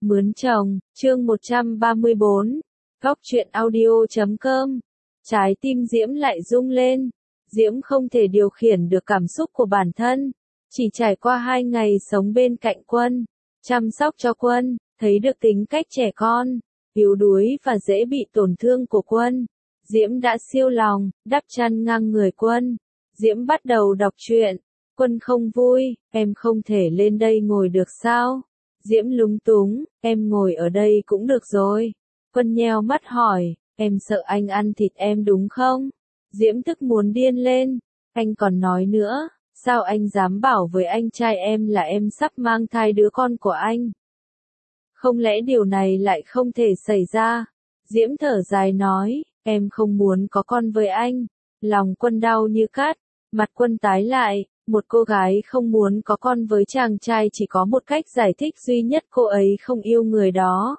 Mướn chồng, chương 134, Góc truyện audio.com. Trái tim Diễm lại rung lên. Diễm không thể điều khiển được cảm xúc của bản thân. Chỉ trải qua 2 ngày sống bên cạnh Quân, chăm sóc cho Quân, thấy được tính cách trẻ con, yếu đuối và dễ bị tổn thương của Quân. Diễm đã siêu lòng, đắp chăn ngang người Quân. Diễm bắt đầu đọc truyện. Quân không vui, em không thể lên đây ngồi được sao? Diễm lúng túng, em ngồi ở đây cũng được rồi. Quân nheo mắt hỏi, em sợ anh ăn thịt em đúng không? Diễm tức muốn điên lên, anh còn nói nữa, sao anh dám bảo với anh trai em là em sắp mang thai đứa con của anh? Không lẽ điều này lại không thể xảy ra? Diễm thở dài nói, em không muốn có con với anh. Lòng Quân đau như cắt, mặt Quân tái lại. Một cô gái không muốn có con với chàng trai chỉ có một cách giải thích duy nhất, cô ấy không yêu người đó.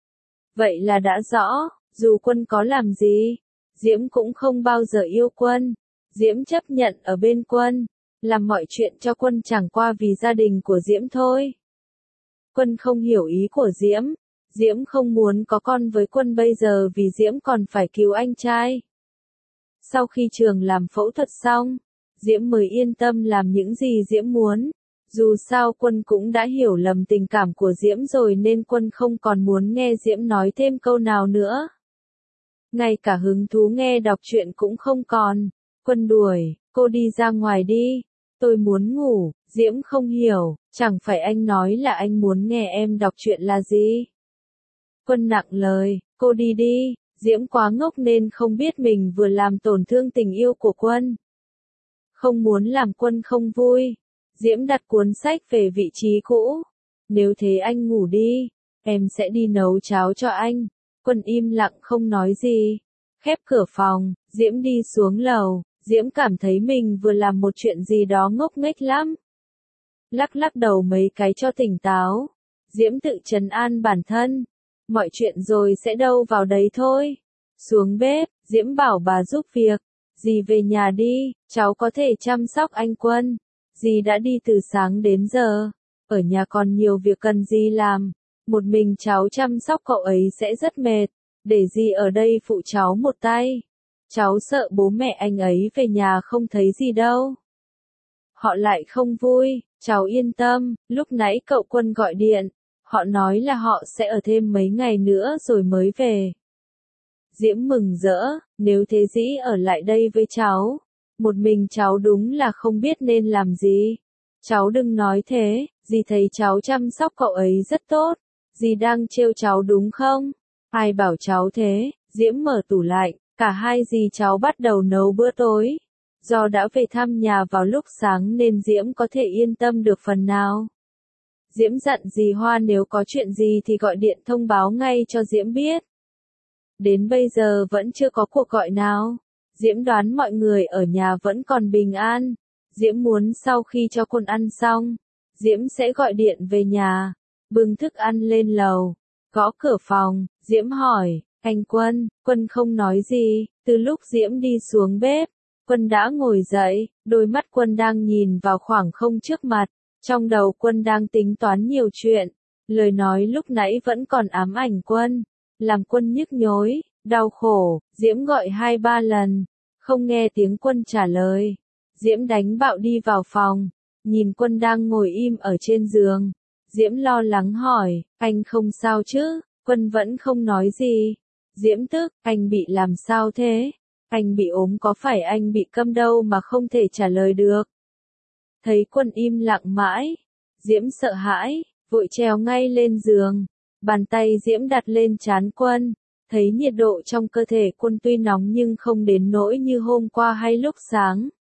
Vậy là đã rõ, dù Quân có làm gì, Diễm cũng không bao giờ yêu Quân. Diễm chấp nhận ở bên Quân, làm mọi chuyện cho Quân chẳng qua vì gia đình của Diễm thôi. Quân không hiểu ý của Diễm. Diễm không muốn có con với Quân bây giờ vì Diễm còn phải cứu anh trai. Sau khi trường làm phẫu thuật xong, Diễm mới yên tâm làm những gì Diễm muốn. Dù sao Quân cũng đã hiểu lầm tình cảm của Diễm rồi nên Quân không còn muốn nghe Diễm nói thêm câu nào nữa. Ngay cả hứng thú nghe đọc truyện cũng không còn. Quân đuổi, cô đi ra ngoài đi. Tôi muốn ngủ. Diễm không hiểu, chẳng phải anh nói là anh muốn nghe em đọc truyện là gì? Quân nặng lời, cô đi đi. Diễm quá ngốc nên không biết mình vừa làm tổn thương tình yêu của Quân. Không muốn làm Quân không vui. Diễm đặt cuốn sách về vị trí cũ. Nếu thế anh ngủ đi, em sẽ đi nấu cháo cho anh. Quân im lặng không nói gì. Khép cửa phòng, Diễm đi xuống lầu. Diễm cảm thấy mình vừa làm một chuyện gì đó ngốc nghếch lắm. Lắc lắc đầu mấy cái cho tỉnh táo. Diễm tự trấn an bản thân. Mọi chuyện rồi sẽ đâu vào đấy thôi. Xuống bếp, Diễm bảo bà giúp việc. Dì về nhà đi, cháu có thể chăm sóc anh Quân. Dì đã đi từ sáng đến giờ. Ở nhà còn nhiều việc cần dì làm. Một mình cháu chăm sóc cậu ấy sẽ rất mệt. Để dì ở đây phụ cháu một tay. Cháu sợ bố mẹ anh ấy về nhà không thấy gì đâu. Họ lại không vui, cháu yên tâm, lúc nãy cậu Quân gọi điện. Họ nói là họ sẽ ở thêm mấy ngày nữa rồi mới về. Diễm mừng rỡ, nếu thế dĩ ở lại đây với cháu. Một mình cháu đúng là không biết nên làm gì. Cháu đừng nói thế, dì thấy cháu chăm sóc cậu ấy rất tốt. Dì đang trêu cháu đúng không? Ai bảo cháu thế? Diễm mở tủ lạnh, cả hai dì cháu bắt đầu nấu bữa tối. Do đã về thăm nhà vào lúc sáng nên Diễm có thể yên tâm được phần nào. Diễm dặn dì Hoa nếu có chuyện gì thì gọi điện thông báo ngay cho Diễm biết. Đến bây giờ vẫn chưa có cuộc gọi nào. Diễm đoán mọi người ở nhà vẫn còn bình an. Diễm muốn sau khi cho Quân ăn xong, Diễm sẽ gọi điện về nhà, bưng thức ăn lên lầu, gõ cửa phòng. Diễm hỏi, anh Quân? Quân không nói gì. Từ lúc Diễm đi xuống bếp, Quân đã ngồi dậy, đôi mắt Quân đang nhìn vào khoảng không trước mặt. Trong đầu Quân đang tính toán nhiều chuyện. Lời nói lúc nãy vẫn còn ám ảnh Quân, làm Quân nhức nhối, đau khổ. Diễm gọi 2-3 lần, không nghe tiếng Quân trả lời. Diễm đánh bạo đi vào phòng, nhìn Quân đang ngồi im ở trên giường. Diễm lo lắng hỏi, anh không sao chứ? Quân vẫn không nói gì. Diễm tức, anh bị làm sao thế? Anh bị ốm có phải anh bị câm đâu mà không thể trả lời được? Thấy Quân im lặng mãi, Diễm sợ hãi, vội trèo ngay lên giường. Bàn tay Diễm đặt lên trán Quân, thấy nhiệt độ trong cơ thể Quân tuy nóng nhưng không đến nỗi như hôm qua hay lúc sáng.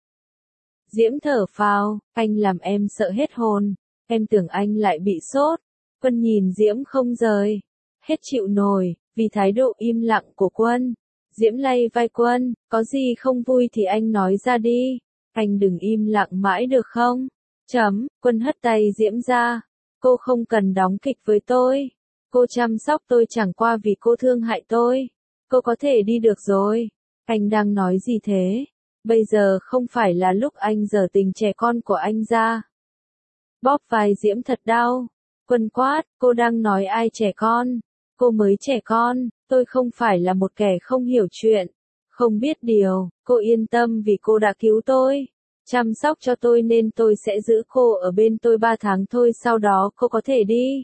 Diễm thở phào, anh làm em sợ hết hồn, em tưởng anh lại bị sốt. Quân nhìn Diễm không rời, hết chịu nổi, vì thái độ im lặng của Quân. Diễm lay vai Quân, có gì không vui thì anh nói ra đi, anh đừng im lặng mãi được không? Quân hất tay Diễm ra, cô không cần đóng kịch với tôi. Cô chăm sóc tôi chẳng qua vì cô thương hại tôi. Cô có thể đi được rồi. Anh đang nói gì thế? Bây giờ không phải là lúc anh giở tình trẻ con của anh ra. Bóp vai Diễm thật đau. Quân quát, cô đang nói ai trẻ con? Cô mới trẻ con, tôi không phải là một kẻ không hiểu chuyện, không biết điều, cô yên tâm vì cô đã cứu tôi, chăm sóc cho tôi nên tôi sẽ giữ cô ở bên tôi 3 tháng thôi, sau đó cô có thể đi.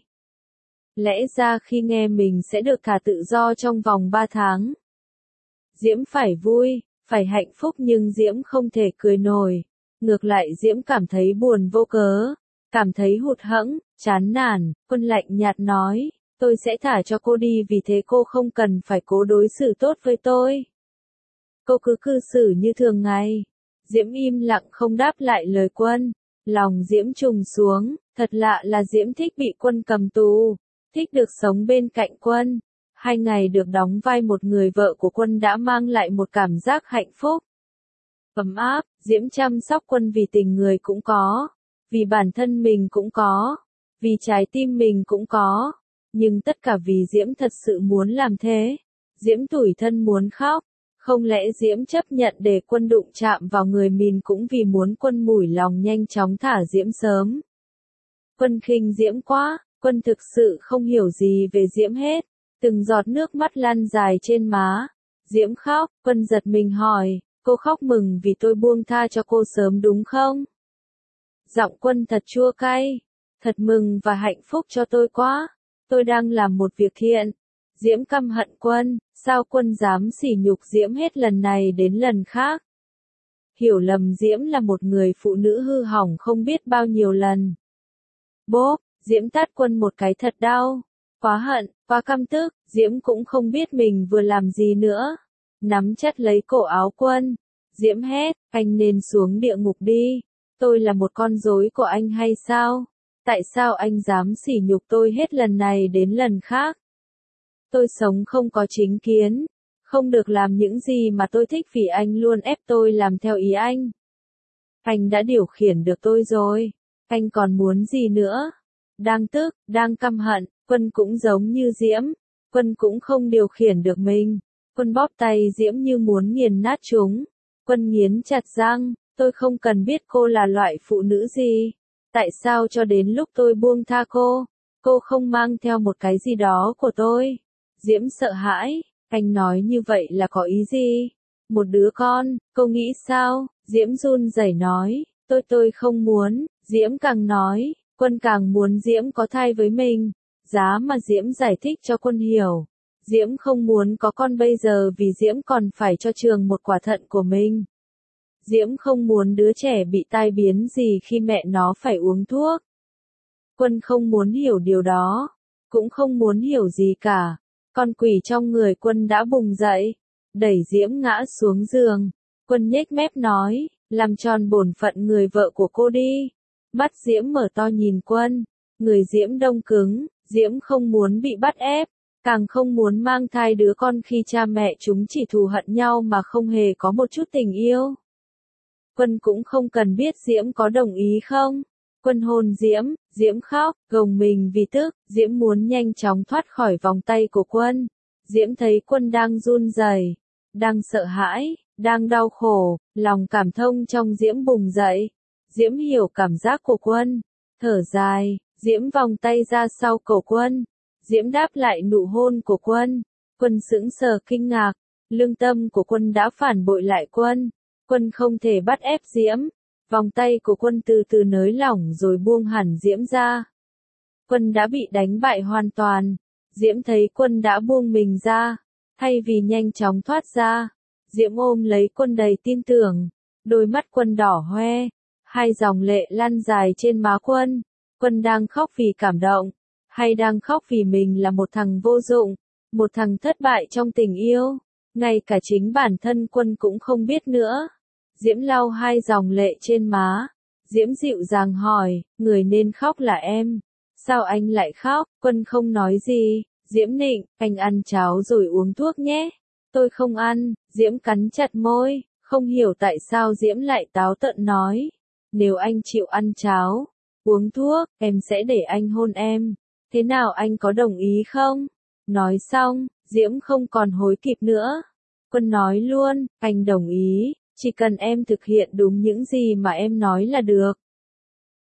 Lẽ ra khi nghe mình sẽ được thả tự do trong vòng 3 tháng. Diễm phải vui, phải hạnh phúc nhưng Diễm không thể cười nổi. Ngược lại Diễm cảm thấy buồn vô cớ, cảm thấy hụt hẫng, chán nản. Quân lạnh nhạt nói, tôi sẽ thả cho cô đi vì thế cô không cần phải cố đối xử tốt với tôi. Cô cứ cư xử như thường ngày. Diễm im lặng không đáp lại lời Quân. Lòng Diễm trùng xuống, thật lạ là Diễm thích bị Quân cầm tù, thích được sống bên cạnh Quân. 2 ngày được đóng vai một người vợ của Quân đã mang lại một cảm giác hạnh phúc. Ấm áp, Diễm chăm sóc Quân vì tình người cũng có, vì bản thân mình cũng có, vì trái tim mình cũng có, nhưng tất cả vì Diễm thật sự muốn làm thế. Diễm tủi thân muốn khóc, không lẽ Diễm chấp nhận để Quân đụng chạm vào người mình cũng vì muốn Quân mủi lòng nhanh chóng thả Diễm sớm. Quân khinh Diễm quá, Quân thực sự không hiểu gì về Diễm hết. Từng giọt nước mắt lăn dài trên má. Diễm khóc, Quân giật mình hỏi, cô khóc mừng vì tôi buông tha cho cô sớm đúng không? Giọng Quân thật chua cay, thật mừng và hạnh phúc cho tôi quá, tôi đang làm một việc thiện. Diễm căm hận Quân, sao Quân dám sỉ nhục Diễm hết lần này đến lần khác? Hiểu lầm Diễm là một người phụ nữ hư hỏng không biết bao nhiêu lần. Bốp, Diễm tát Quân một cái thật đau. Quá hận, quá căm tức, Diễm cũng không biết mình vừa làm gì nữa. Nắm chặt lấy cổ áo Quân. Diễm hét, anh nên xuống địa ngục đi. Tôi là một con rối của anh hay sao? Tại sao anh dám sỉ nhục tôi hết lần này đến lần khác? Tôi sống không có chính kiến, không được làm những gì mà tôi thích vì anh luôn ép tôi làm theo ý anh. Anh đã điều khiển được tôi rồi, anh còn muốn gì nữa? Đang tức, đang căm hận, Quân cũng giống như Diễm, Quân cũng không điều khiển được mình. Quân bóp tay Diễm như muốn nghiền nát chúng. Quân nghiến chặt răng, tôi không cần biết cô là loại phụ nữ gì. Tại sao cho đến lúc tôi buông tha cô không mang theo một cái gì đó của tôi? Diễm sợ hãi, anh nói như vậy là có ý gì? Một đứa con, cô nghĩ sao? Diễm run rẩy nói, tôi không muốn. Diễm càng nói, Quân càng muốn Diễm có thai với mình. Giá mà Diễm giải thích cho Quân hiểu. Diễm không muốn có con bây giờ vì Diễm còn phải cho trường một quả thận của mình. Diễm không muốn đứa trẻ bị tai biến gì khi mẹ nó phải uống thuốc. Quân không muốn hiểu điều đó, cũng không muốn hiểu gì cả. Con quỷ trong người Quân đã bùng dậy, đẩy Diễm ngã xuống giường. Quân nhếch mép nói, làm tròn bổn phận người vợ của cô đi. Mắt Diễm mở to nhìn Quân, người Diễm đông cứng, Diễm không muốn bị bắt ép, càng không muốn mang thai đứa con khi cha mẹ chúng chỉ thù hận nhau mà không hề có một chút tình yêu. Quân cũng không cần biết Diễm có đồng ý không. Quân hôn Diễm, Diễm khóc, gồng mình vì tức, Diễm muốn nhanh chóng thoát khỏi vòng tay của Quân. Diễm thấy Quân đang run rẩy, đang sợ hãi, đang đau khổ, lòng cảm thông trong Diễm bùng dậy. Diễm hiểu cảm giác của Quân, thở dài, Diễm vòng tay ra sau cổ Quân. Diễm đáp lại nụ hôn của Quân. Quân sững sờ kinh ngạc, lương tâm của Quân đã phản bội lại Quân. Quân không thể bắt ép Diễm. Vòng tay của Quân từ từ nới lỏng rồi buông hẳn Diễm ra. Quân đã bị đánh bại hoàn toàn. Diễm thấy Quân đã buông mình ra. Thay vì nhanh chóng thoát ra, Diễm ôm lấy Quân đầy tin tưởng. Đôi mắt Quân đỏ hoe. 2 dòng lệ lăn dài trên má Quân. Quân đang khóc vì cảm động, hay đang khóc vì mình là một thằng vô dụng, một thằng thất bại trong tình yêu. Ngay cả chính bản thân Quân cũng không biết nữa. Diễm lau 2 dòng lệ trên má. Diễm dịu dàng hỏi, người nên khóc là em. Sao anh lại khóc? Quân không nói gì. Diễm nịnh, anh ăn cháo rồi uống thuốc nhé. Tôi không ăn. Diễm cắn chặt môi, không hiểu tại sao Diễm lại táo tợn nói. Nếu anh chịu ăn cháo, uống thuốc, em sẽ để anh hôn em. Thế nào anh có đồng ý không? Nói xong, Diễm không còn hối kịp nữa. Quân nói luôn, anh đồng ý, chỉ cần em thực hiện đúng những gì mà em nói là được.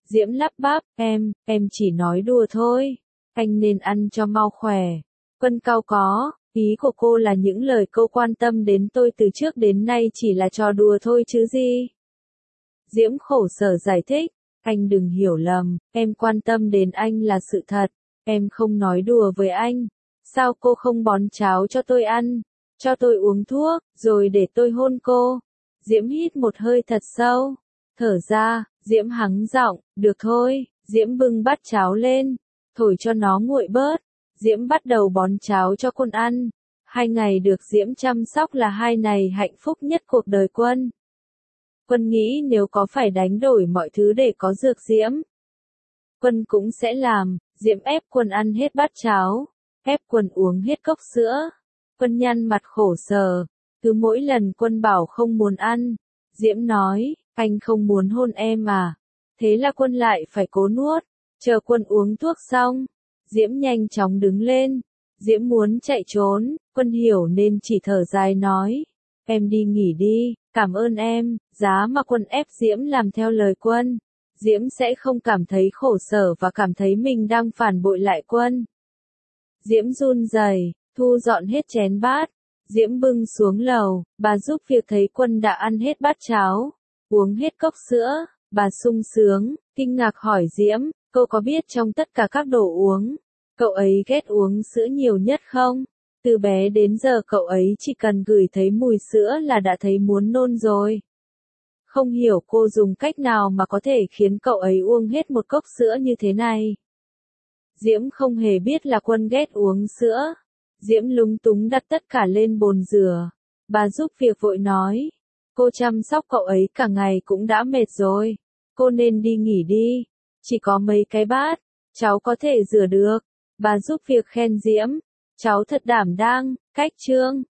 Diễm lắp bắp, em chỉ nói đùa thôi. Anh nên ăn cho mau khỏe. Quân cau có, ý của cô là những lời cô quan tâm đến tôi từ trước đến nay chỉ là trò đùa thôi chứ gì. Diễm khổ sở giải thích, anh đừng hiểu lầm, em quan tâm đến anh là sự thật, em không nói đùa với anh. Sao cô không bón cháo cho tôi ăn, cho tôi uống thuốc, rồi để tôi hôn cô? Diễm hít một hơi thật sâu, thở ra, Diễm hắng giọng, được thôi. Diễm bưng bát cháo lên, thổi cho nó nguội bớt. Diễm bắt đầu bón cháo cho Quân ăn. 2 ngày được Diễm chăm sóc là 2 ngày hạnh phúc nhất cuộc đời Quân. Quân nghĩ nếu có phải đánh đổi mọi thứ để có dược Diễm, Quân cũng sẽ làm. Diễm ép Quân ăn hết bát cháo, ép Quân uống hết cốc sữa. Quân nhăn mặt khổ sở, cứ mỗi lần Quân bảo không muốn ăn, Diễm nói, anh không muốn hôn em à? Thế là Quân lại phải cố nuốt, chờ Quân uống thuốc xong, Diễm nhanh chóng đứng lên. Diễm muốn chạy trốn, Quân hiểu nên chỉ thở dài nói, em đi nghỉ đi, cảm ơn em. Giá mà Quân ép Diễm làm theo lời Quân, Diễm sẽ không cảm thấy khổ sở và cảm thấy mình đang phản bội lại Quân. Diễm run rẩy, thu dọn hết chén bát, Diễm bưng xuống lầu. Bà giúp việc thấy Quân đã ăn hết bát cháo, uống hết cốc sữa, bà sung sướng, kinh ngạc hỏi Diễm, cô có biết trong tất cả các đồ uống, cậu ấy ghét uống sữa nhiều nhất không? Từ bé đến giờ cậu ấy chỉ cần ngửi thấy mùi sữa là đã thấy muốn nôn rồi. Không hiểu cô dùng cách nào mà có thể khiến cậu ấy uống hết một cốc sữa như thế này. Diễm không hề biết là Quân ghét uống sữa. Diễm lúng túng đặt tất cả lên bồn rửa. Bà giúp việc vội nói, cô chăm sóc cậu ấy cả ngày cũng đã mệt rồi. Cô nên đi nghỉ đi. Chỉ có mấy cái bát, cháu có thể rửa được. Bà giúp việc khen Diễm, cháu thật đảm đang. Cách chương